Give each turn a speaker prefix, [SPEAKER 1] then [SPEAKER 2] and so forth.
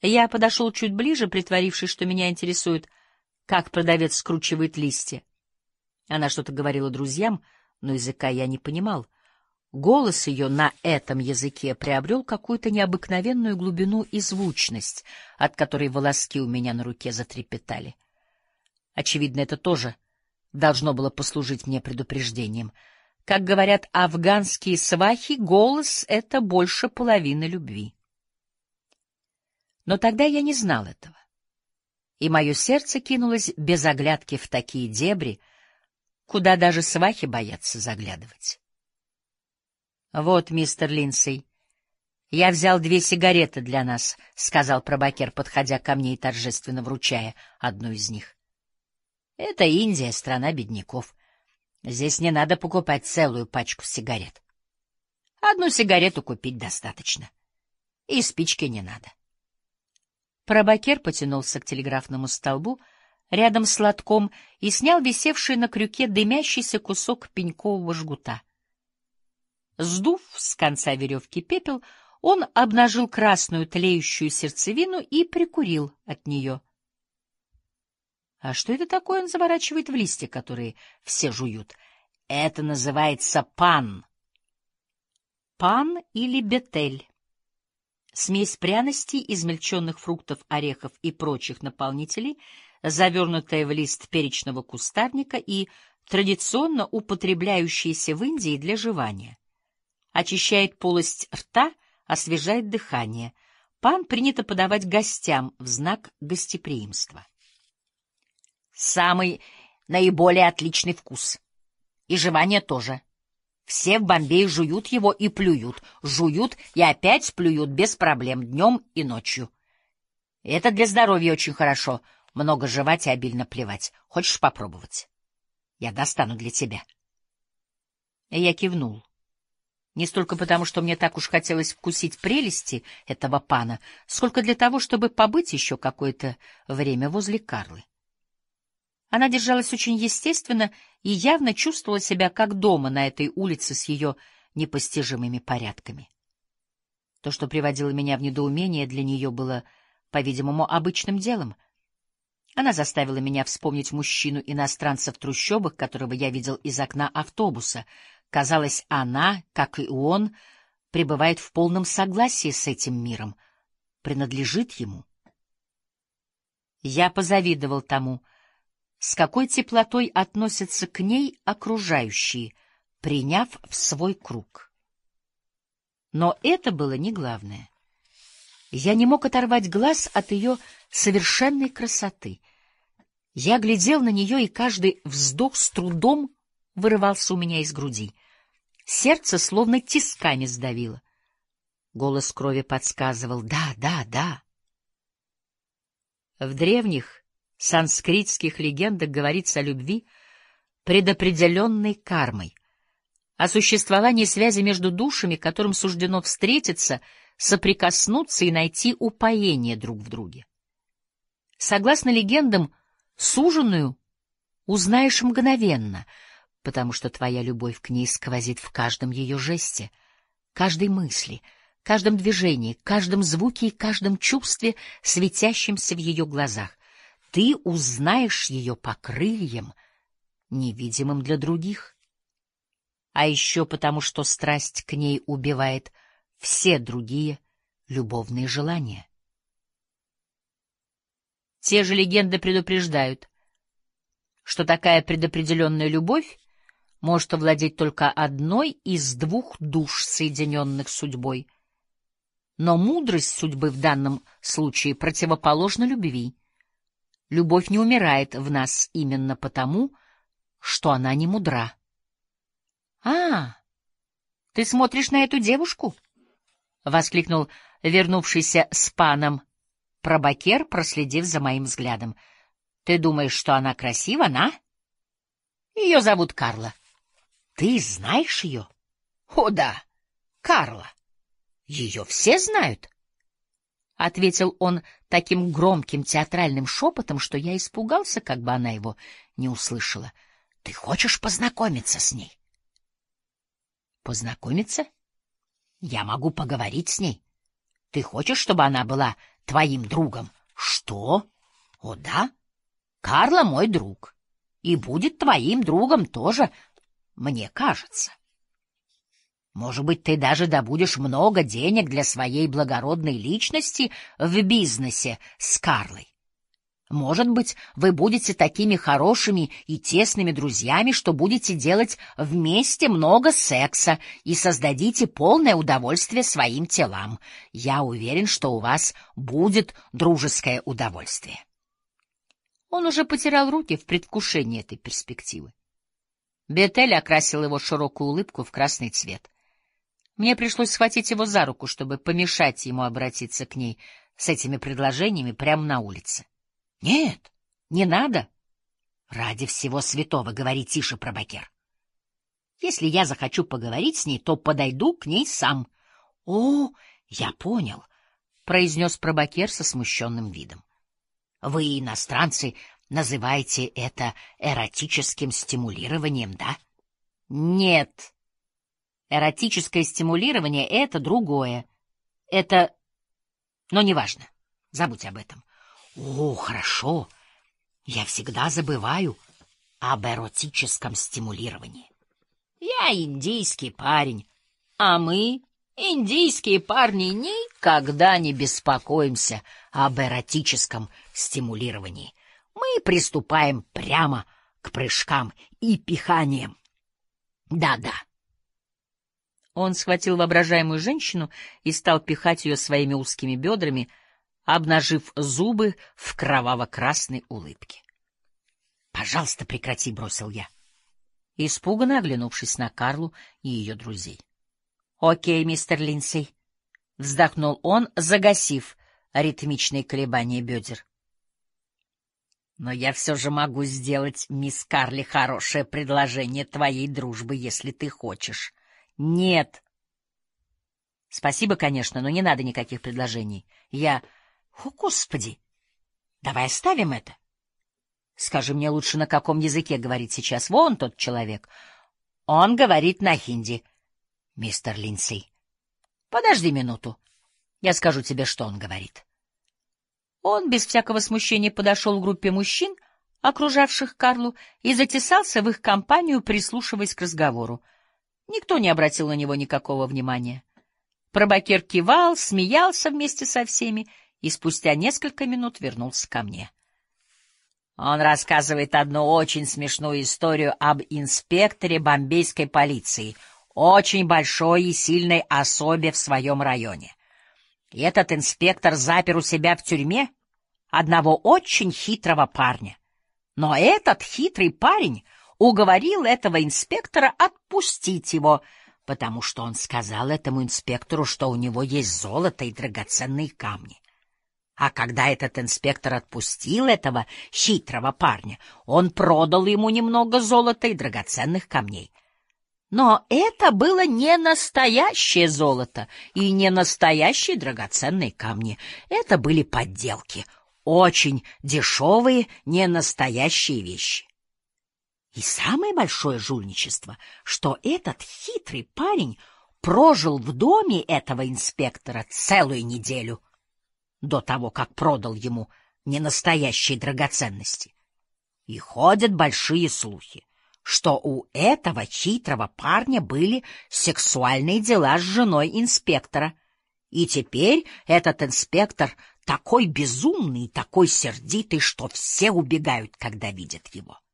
[SPEAKER 1] Я подошел чуть ближе, притворившись, что меня интересует, как продавец скручивает листья. Она что-то говорила друзьям, но языка я не понимал. Голос ее на этом языке приобрел какую-то необыкновенную глубину и звучность, от которой волоски у меня на руке затрепетали. Очевидно, это тоже должно было послужить мне предупреждением. Как говорят афганские свахи, голос — это больше половины любви. Но тогда я не знал этого, и мое сердце кинулось без оглядки в такие дебри, куда даже свахи боятся заглядывать. — Вот, мистер Линдсей, я взял 2 сигареты для нас, — сказал пробакер, подходя ко мне и торжественно вручая одну из них. — Это Индия, страна бедняков. Здесь не надо покупать целую пачку сигарет. 1 сигарету купить достаточно. И спички не надо. Пробакер потянулся к телеграфному столбу рядом с лотком и снял висевший на крюке дымящийся кусок пенькового жгута. Сдув с конца веревки пепел, он обнажил красную тлеющую сердцевину и прикурил от нее. А что это такое он заворачивает в листья, которые все жуют? Это называется пан. Пан или бетель. Смесь пряностей, измельченных фруктов, орехов и прочих наполнителей, завернутая в лист перечного кустарника и традиционно употребляющаяся в Индии для жевания. Очищает полость рта, освежает дыхание. Пан принято подавать гостям в знак гостеприимства. Самый наиболее отличный вкус. И жевание тоже. Все в Бомбее жуют его и плюют, жуют и опять плюют без проблем днем и ночью. Это для здоровья очень хорошо, много жевать и обильно плевать. Хочешь попробовать? Я достану для тебя. И я кивнул. Не столько потому, что мне так уж хотелось вкусить прелести этого пана, сколько для того, чтобы побыть еще какое-то время возле Карлы. Она держалась очень естественно и явно чувствовала себя как дома на этой улице с ее непостижимыми порядками. То, что приводило меня в недоумение, для нее было, по-видимому, обычным делом. Она заставила меня вспомнить мужчину-иностранца в трущобах, которого я видел из окна автобуса. Казалось, она, как и он, пребывает в полном согласии с этим миром, принадлежит ему. Я позавидовал тому, с какой теплотой относятся к ней окружающие, приняв в свой круг. Но это было не главное. Я не мог оторвать глаз от ее совершенной красоты. Я глядел на нее, и каждый вздох с трудом вырывался у меня из груди. Сердце словно тисками сдавило. Голос крови подсказывал: да, да, да. В древних санскритских легендах говорится о любви, предопределенной кармой, о существовании связи между душами, которым суждено встретиться, соприкоснуться и найти упоение друг в друге. Согласно легендам, суженую узнаешь мгновенно, потому что твоя любовь к ней сквозит в каждом ее жесте, каждой мысли, каждом движении, каждом звуке и каждом чувстве, светящемся в ее глазах. Ты узнаешь ее по крыльям, невидимым для других. А еще потому, что страсть к ней убивает все другие любовные желания. Те же легенды предупреждают, что такая предопределенная любовь может овладеть только одной из 2 душ, соединенных судьбой. Но мудрость судьбы в данном случае противоположна любви. Любовь не умирает в нас именно потому, что она не мудра. — А, ты смотришь на эту девушку? — воскликнул вернувшийся с паном пробакер, проследив за моим взглядом. — Ты думаешь, что она красива, на? Ее зовут Карла. — Ты знаешь ее? — О, да, Карла. Ее все знают. — ответил он таким громким театральным шепотом, что я испугался, как бы она его не услышала. — Ты хочешь познакомиться с ней? — Познакомиться? Я могу поговорить с ней. Ты хочешь, чтобы она была твоим другом. Что? О, да. Карло мой друг. И будет твоим другом тоже, мне кажется. Может быть, ты даже добудешь много денег для своей благородной личности в бизнесе с Карлой. Может быть, вы будете такими хорошими и тесными друзьями, что будете делать вместе много секса и создадите полное удовольствие своим телам. Я уверен, что у вас будет дружеское удовольствие. Он уже потирал руки в предвкушении этой перспективы. Бетель окрасил его широкую улыбку в красный цвет. Мне пришлось схватить его за руку, чтобы помешать ему обратиться к ней с этими предложениями прямо на улице. — Нет, не надо. Ради всего святого, говори тише, Пробакер. Если я захочу поговорить с ней, то подойду к ней сам. — О, я понял, — произнес Пробакер со смущенным видом. — Вы, иностранцы, называете это эротическим стимулированием, да? — Нет. Эротическое стимулирование — это другое. Это... Но неважно. Забудь об этом. О, хорошо. Я всегда забываю об эротическом стимулировании. Я индийский парень, а мы, индийские парни, никогда не беспокоимся об эротическом стимулировании. Мы приступаем прямо к прыжкам и пиханиям. Да-да. Он схватил воображаемую женщину и стал пихать ее своими узкими бедрами, обнажив зубы в кроваво-красной улыбке. — Пожалуйста, прекрати, — бросил я, испуганно оглянувшись на Карлу и ее друзей. — Окей, мистер Линдсей, — вздохнул он, загасив ритмичные колебания бедер. — Но я все же могу сделать мисс Карли хорошее предложение твоей дружбы, если ты хочешь. — Нет. — Спасибо, конечно, но не надо никаких предложений. Я... О, Господи! Давай оставим это. Скажи мне лучше, на каком языке говорит сейчас вон тот человек. Он говорит на хинди. Мистер Линдсей, подожди минуту. Я скажу тебе, что он говорит. Он без всякого смущения подошел к группе мужчин, окружавших Карлу, и затесался в их компанию, прислушиваясь к разговору. Никто не обратил на него никакого внимания. Пробакер кивал, смеялся вместе со всеми и спустя несколько минут вернулся ко мне. Он рассказывает одну очень смешную историю об инспекторе бомбейской полиции, очень большой и сильной особе в своем районе. И этот инспектор запер у себя в тюрьме одного очень хитрого парня. Но этот хитрый парень уговорил этого инспектора отпустить его, потому что он сказал этому инспектору, что у него есть золото и драгоценные камни. А когда этот инспектор отпустил этого хитрого парня, он продал ему немного золота и драгоценных камней. Но это было не настоящее золото и не настоящие драгоценные камни. Это были подделки, очень дешевые, не настоящие вещи. И самое большое жульничество, что этот хитрый парень прожил в доме этого инспектора целую неделю до того, как продал ему ненастоящие драгоценности. И ходят большие слухи, что у этого хитрого парня были сексуальные дела с женой инспектора. И теперь этот инспектор такой безумный, такой сердитый, что все убегают, когда видят его.